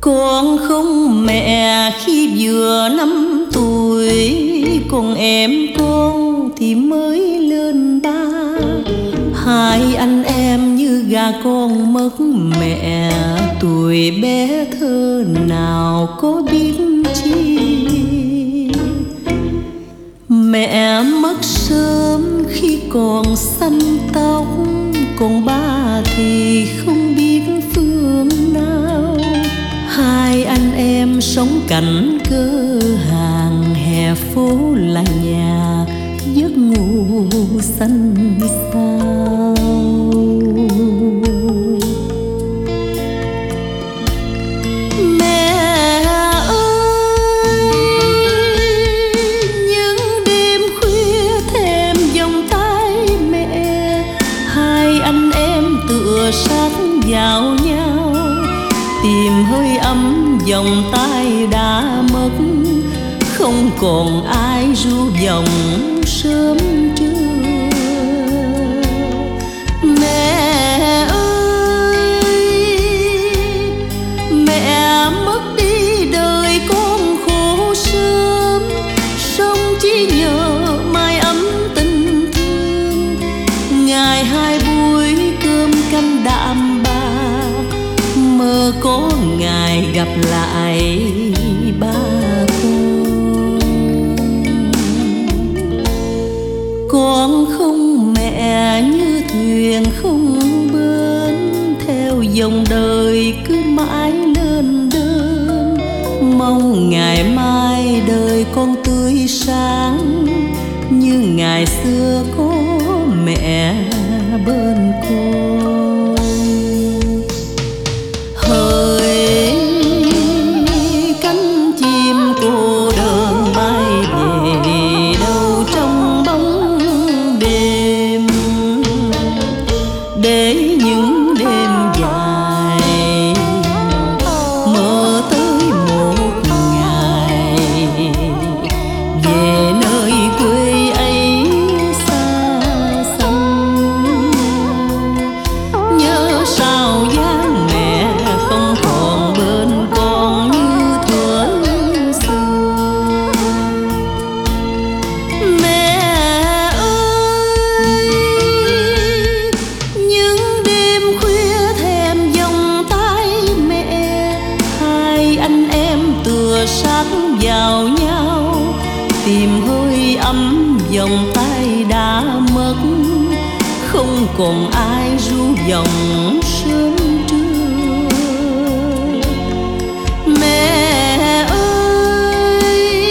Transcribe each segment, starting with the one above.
Con không mẹ khi vừa 5 tuổi, còn em con thì mới lên 3. Hai anh em như gà con mất mẹ, tuổi bé thơ nào có biết chi. Mẹ mất sớm khi còn xanh tóc, còn ba thì không biết phương nào. Hai anh em sống cạnh cơ hàng, hè phố là nhà, giấc ngủ xanh xao. Mẹ ơi, những đêm khuya thèm vòng tay mẹ, hai anh em tựa sát vào nhau, tìm hơi ấm vòng tay đã mất, không còn ai ru vòng sớm trưa. Mẹ ơi, mẹ mất đi đời con khổ sớm, sống chỉ nhờ mái ấm tình thương. Ngày hai buổi cơm canh đạm bạc, mơ có ngày gặp lại ba con không mẹ như thuyền không bến, theo dòng đời cứ mãi lên đơn. Mong ngày mai đời con tươi sáng, như ngày xưa có mẹ bên con. Hỡi cánh chim cô đơn bay về đâu trong bóng đêm, để những đêm dài mơ tới một ngày về nơi quê ấy xa xăm. Nhớ sao dáng mẹ không còn bên con như thuở xưa. Mẹ ơi, những đêm khuya thèm vòng tay mẹ, hai anh em tựa sát vào nhau, tìm hơi ấm vòng tay đã mất, không còn ai ru vòng sớm trưa. Mẹ ơi,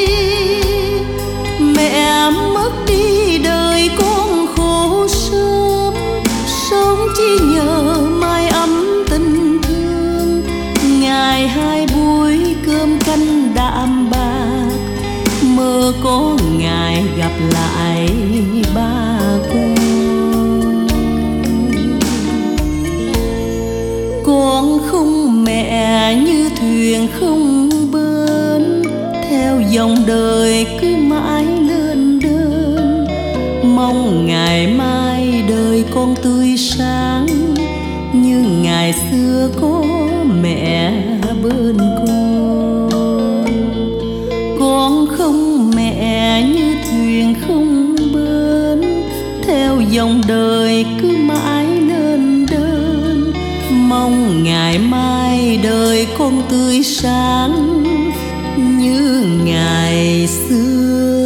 mẹ mất đi đời con khổ sớm, sống chỉ nhờ mái ấm tình thương. Ngày hai buổi cơm canh đạm bạc, mơ có ngày gặp lại ba con. Con không mẹ như thuyền không bến, theo dòng đời cứ mãi lên đơn. Mong ngày mai đời con tươi sáng, như ngày xưa có mẹ bên con. Con không mẹ như thuyền không bến, theo dòng đời cứ mãi lên đơn. Mong ngày mai đời con tươi sáng, như ngày xưa